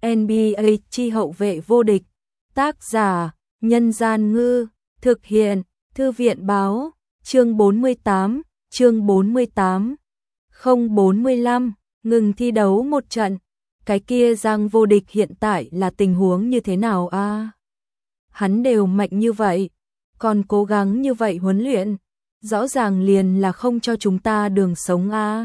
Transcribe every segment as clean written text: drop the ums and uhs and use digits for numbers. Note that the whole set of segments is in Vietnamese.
NBA chi hậu vệ vô địch. Tác giả: Nhân Gian Ngư. Thực hiện: Thư viện Báo. Chương 48. Chương 48. 045. Ngừng thi đấu một trận. Cái kia Giang vô địch hiện tại là tình huống như thế nào a? Hắn đều mạnh như vậy, còn cố gắng như vậy huấn luyện, rõ ràng liền là không cho chúng ta đường sống a.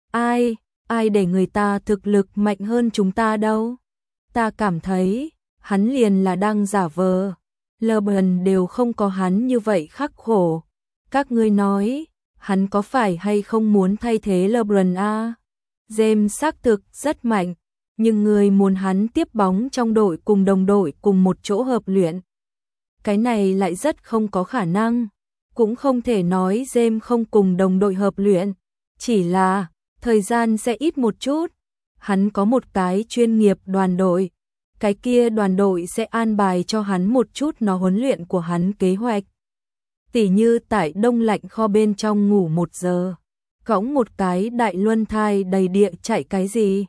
Ai để người ta thực lực mạnh hơn chúng ta đâu? Ta cảm thấy, hắn liền là đang giả vờ. LeBron đều không có hắn như vậy khắc khổ. Các ngươi nói, hắn có phải hay không muốn thay thế LeBron a? James xác thực rất mạnh, nhưng người muốn hắn tiếp bóng trong đội cùng đồng đội cùng một chỗ hợp luyện. Cái này lại rất không có khả năng. Cũng không thể nói James không cùng đồng đội hợp luyện, chỉ là thời gian sẽ ít một chút. Hắn có một cái chuyên nghiệp đoàn đội, cái kia đoàn đội sẽ an bài cho hắn một chút nó huấn luyện của hắn kế hoạch. Tỉ như tại đông lạnh kho bên trong ngủ 1 giờ, cõng một cái đại luân thai đầy địa chạy cái gì?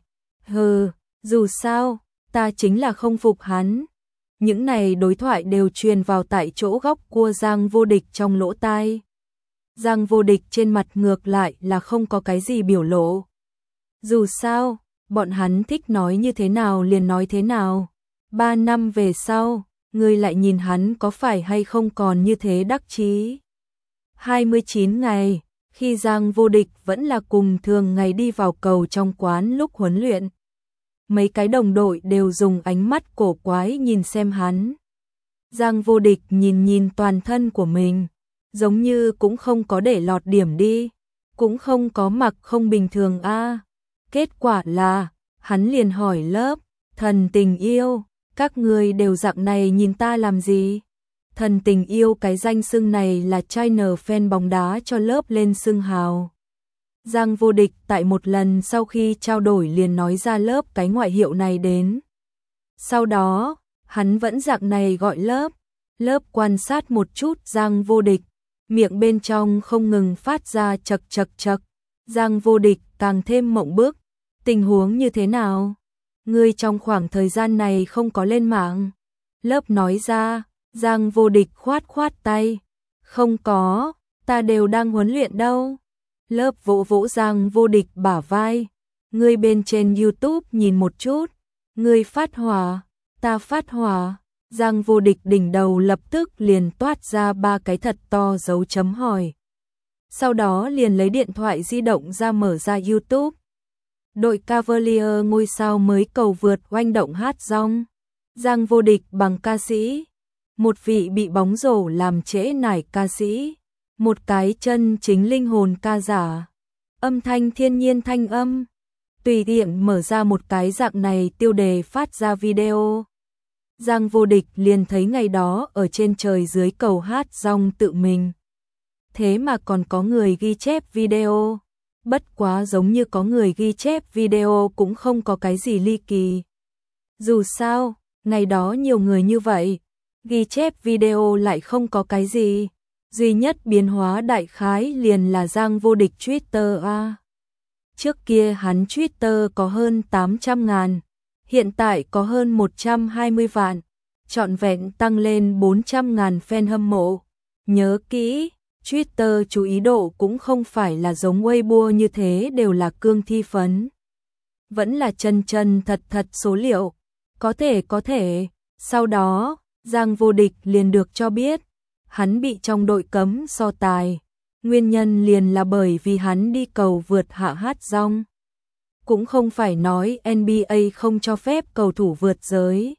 Dù sao, ta chính là không phục hắn. Những này đối thoại đều truyền vào tại chỗ góc cua Giang vô địch trong lỗ tai. Giang vô địch trên mặt ngược lại là không có cái gì biểu lộ. Dù sao, bọn hắn thích nói như thế nào liền nói thế nào. 3 năm về sau, ngươi lại nhìn hắn có phải hay không còn như thế đắc chí. 29 ngày, khi Giang vô địch vẫn là cùng thường ngày đi vào cầu trong quán lúc huấn luyện. Mấy cái đồng đội đều dùng ánh mắt cổ quái nhìn xem hắn. Giang vô địch nhìn toàn thân của mình, giống như cũng không có để lọt điểm đi, cũng không có mặc không bình thường a. Kết quả là, hắn liền hỏi lớp, thần tình yêu, các người đều dạng này nhìn ta làm gì? Thần tình yêu cái danh xưng này là China fan bóng đá cho lớp lên xưng hào. Giang vô địch tại một lần sau khi trao đổi liền nói ra lớp cái ngoại hiệu này đến. Sau đó, hắn vẫn dạng này gọi lớp. Lớp quan sát một chút Giang vô địch, miệng bên trong không ngừng phát ra chật chật. Giang vô địch càng thêm mộng bức. Tình huống như thế nào? Ngươi trong khoảng thời gian này không có lên mạng. Lớp nói ra, Giang vô địch khoát tay. Không có, ta đều đang huấn luyện đâu. Lớp vỗ vỗ Giang vô địch bả vai. Ngươi bên trên YouTube nhìn một chút. Ngươi phát hỏa, ta phát hỏa. Giang vô địch đỉnh đầu lập tức liền toát ra 3 cái thật to dấu chấm hỏi. Sau đó liền lấy điện thoại di động ra mở ra YouTube. Đội Cavalier ngôi sao mới cầu vượt oanh động hát rong. Giang vô địch bằng ca sĩ. Một vị bị bóng rổ làm trễ nải ca sĩ. Một cái chân chính linh hồn ca giả. Âm thanh thiên nhiên thanh âm. Tùy tiện mở ra một cái dạng này tiêu đề phát ra video. Giang vô địch liền thấy ngày đó ở trên trời dưới cầu hát rong tự mình. Thế mà còn có người ghi chép video. Bất quá giống như có người ghi chép video cũng không có cái gì ly kỳ. Dù sao, ngày đó nhiều người như vậy, ghi chép video lại không có cái gì. Duy nhất biến hóa đại khái liền là Giang vô địch Twitter a. Trước kia hắn Twitter có hơn 800.000, hiện tại có hơn 120 vạn, trọn vẹn tăng lên 400.000 fan hâm mộ. Nhớ kỹ, Twitter chú ý độ cũng không phải là giống Weibo như thế đều là cương thi phấn. Vẫn là chân thật số liệu. Có thể. Sau đó, Giang vô địch liền được cho biết, hắn bị trong đội cấm so tài. Nguyên nhân liền là bởi vì hắn đi cầu vượt hạ hát rong. Cũng không phải nói NBA không cho phép cầu thủ vượt giới.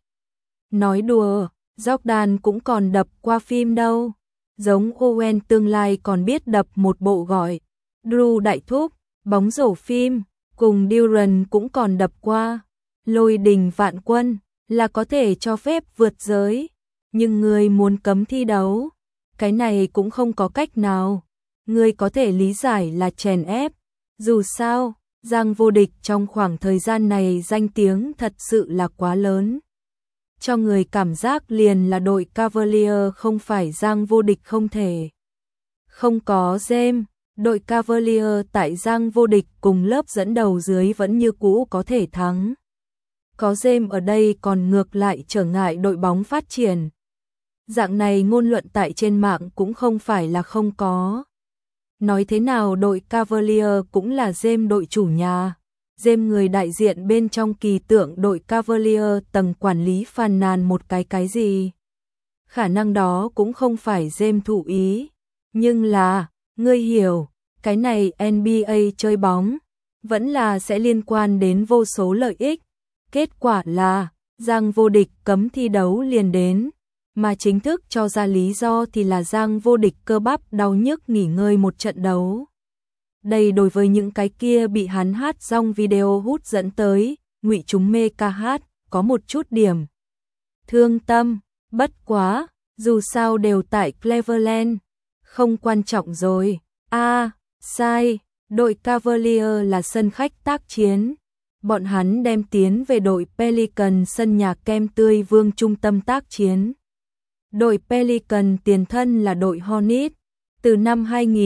Nói đùa, Jordan cũng còn đập qua phim đâu. Giống Owen tương lai còn biết đập một bộ gọi Drew Đại Thúc, bóng rổ phim, cùng Durant cũng còn đập qua. Lôi đình vạn quân là có thể cho phép vượt giới, nhưng người muốn cấm thi đấu, cái này cũng không có cách nào. Người có thể lý giải là chèn ép. Dù sao, Giang vô địch trong khoảng thời gian này danh tiếng thật sự là quá lớn. Cho người cảm giác liền là đội Cavalier không phải Giang vô địch không thể. Không có James, đội Cavalier tại Giang vô địch cùng lớp dẫn đầu dưới vẫn như cũ có thể thắng. Có James ở đây còn ngược lại trở ngại đội bóng phát triển. Dạng này ngôn luận tại trên mạng cũng không phải là không có. Nói thế nào đội Cavaliers cũng là James đội chủ nhà. James người đại diện bên trong kỳ tượng đội Cavaliers, tầng quản lý phàn nàn một cái gì. Khả năng đó cũng không phải James thụ ý. Nhưng là, ngươi hiểu, cái này NBA chơi bóng, vẫn là sẽ liên quan đến vô số lợi ích. Kết quả là, Giang Vô Địch cấm thi đấu liền đến. Mà chính thức cho ra lý do thì là Giang Vô Địch cơ bắp đau nhức nghỉ ngơi một trận đấu. Đây đối với những cái kia bị hắn hát xong video hút dẫn tới, ngụy chúng mê ca hát, có một chút điểm thương tâm, bất quá, dù sao đều tại Cleveland, không quan trọng rồi. Sai, đội Cavaliers là sân khách tác chiến. Bọn hắn đem tiến về đội Pelican sân nhà kem tươi vương trung tâm tác chiến. Đội Pelican tiền thân là đội Hornets, từ năm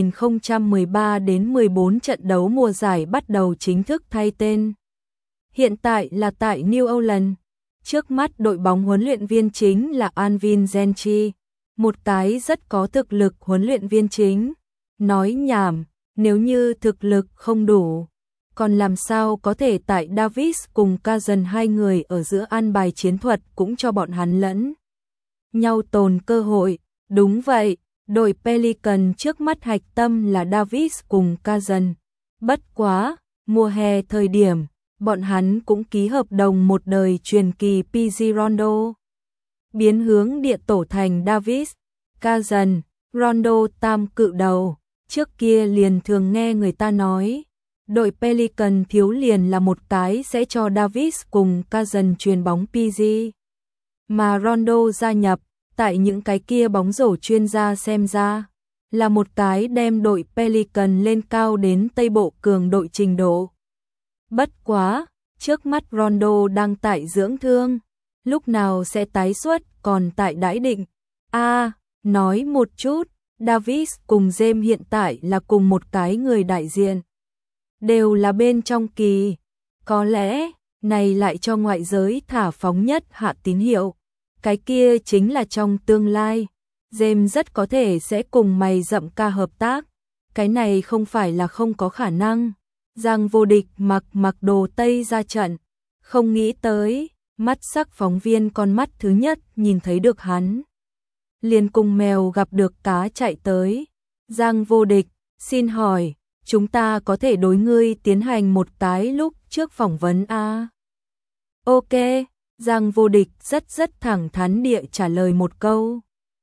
2013 đến 14 trận đấu mùa giải bắt đầu chính thức thay tên. Hiện tại là tại New Orleans. Trước mắt đội bóng huấn luyện viên chính là Alvin Gentry, một cái rất có thực lực huấn luyện viên chính. Nói nhảm, nếu như thực lực không đủ, còn làm sao có thể tại Davis cùng Cousins hai người ở giữa an bài chiến thuật cũng cho bọn hắn lẫn nhau tồn cơ hội. Đúng vậy, đội Pelican trước mắt hạch tâm là Davis cùng Cousins. Bất quá, mùa hè thời điểm, bọn hắn cũng ký hợp đồng một đời truyền kỳ PG Rondo. Biến hướng địa tổ thành Davis, Cousins, Rondo tam cự đầu. Trước kia liền thường nghe người ta nói, đội Pelican thiếu liền là một cái sẽ cho Davis cùng Cousins truyền bóng PG. Mà Rondo gia nhập, tại những cái kia bóng rổ chuyên gia xem ra, là một cái đem đội Pelican lên cao đến Tây Bộ cường đội trình độ. Bất quá, trước mắt Rondo đang tại dưỡng thương, lúc nào sẽ tái xuất còn tại đãi định. Nói một chút, Davis cùng James hiện tại là cùng một cái người đại diện. Đều là bên trong kỳ. Có lẽ, này lại cho ngoại giới thả phóng nhất hạ tín hiệu. Cái kia chính là trong tương lai. James rất có thể sẽ cùng mày rậm ca hợp tác. Cái này không phải là không có khả năng. Giang Vô Địch mặc đồ Tây ra trận. Không nghĩ tới, mắt sắc phóng viên con mắt thứ nhất nhìn thấy được hắn. Liền cùng mèo gặp được cá chạy tới. Giang Vô Địch, xin hỏi, chúng ta có thể đối ngươi tiến hành một cái lúc trước phỏng vấn a? Ok, Giang Vô Địch rất thẳng thắn địa trả lời một câu.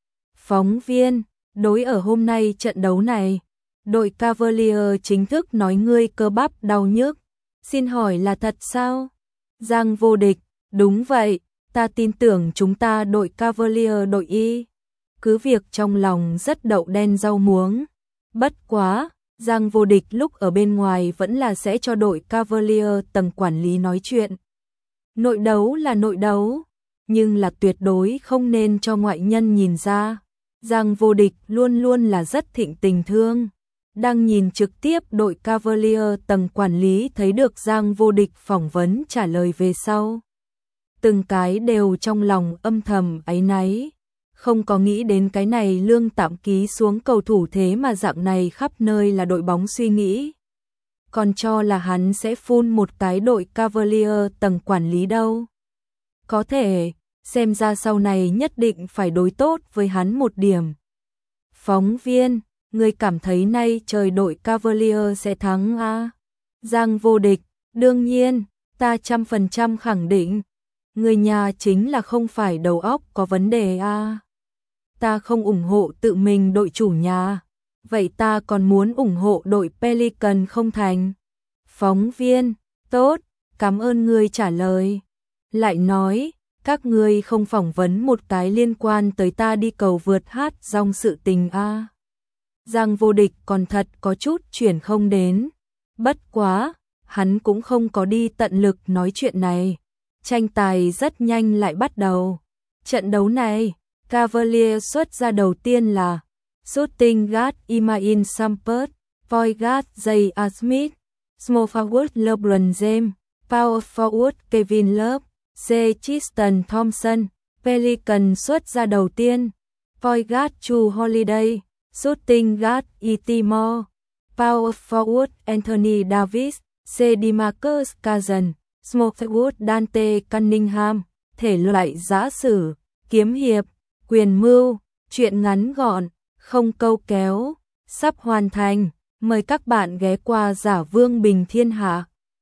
Phóng viên, đối ở hôm nay trận đấu này, đội Cavaliers chính thức nói ngươi cơ bắp đau nhức. Xin hỏi là thật sao? Giang Vô Địch, đúng vậy, ta tin tưởng chúng ta đội Cavaliers đội Y. Cứ việc trong lòng rất đậu đen rau muống. Bất quá, Giang Vô Địch lúc ở bên ngoài vẫn là sẽ cho đội Cavaliers tầng quản lý nói chuyện. Nội đấu là nội đấu, nhưng là tuyệt đối không nên cho ngoại nhân nhìn ra. Giang Vô Địch luôn luôn là rất thịnh tình thương. Đang nhìn trực tiếp đội Cavaliers tầng quản lý thấy được Giang Vô Địch phỏng vấn trả lời về sau. Từng cái đều trong lòng âm thầm áy náy. Không có nghĩ đến cái này lương tạm ký xuống cầu thủ thế mà dạng này khắp nơi là đội bóng suy nghĩ. Còn cho là hắn sẽ phun một cái đội Cavaliers tầng quản lý đâu. Có thể, xem ra sau này nhất định phải đối tốt với hắn một điểm. Phóng viên, người cảm thấy nay trời đội Cavaliers sẽ thắng à? Giang Vô Địch, đương nhiên, ta 100% khẳng định. Người nhà chính là không phải đầu óc có vấn đề à? Ta không ủng hộ tự mình đội chủ nhà. Vậy ta còn muốn ủng hộ đội Pelican không thành? Phóng viên, tốt, cảm ơn ngươi trả lời. Lại nói, các ngươi không phỏng vấn một cái liên quan tới ta đi cầu vượt hát dòng sự tình a? Giang Vô Địch còn thật có chút chuyển không đến. Bất quá, hắn cũng không có đi tận lực nói chuyện này. Tranh tài rất nhanh lại bắt đầu. Trận đấu này, Cavaliers xuất ra đầu tiên là Shooting Guard Iman Shumpert, Point Guard J.R. Smith, Small Forward LeBron James, Power Forward Kevin Love, C. Tristan Thompson, Pelican xuất ra đầu tiên. Voyage to Holiday, Shooting Guard E. Timor, Power Forward Anthony Davis, C. DeMarcus Cousins, Smallwood Dante Cunningham. Thể loại giã sử, kiếm hiệp, quyền mưu, truyện ngắn gọn, không câu kéo, sắp hoàn thành. Mời các bạn ghé qua Giả Vương Bình Thiên Hạ.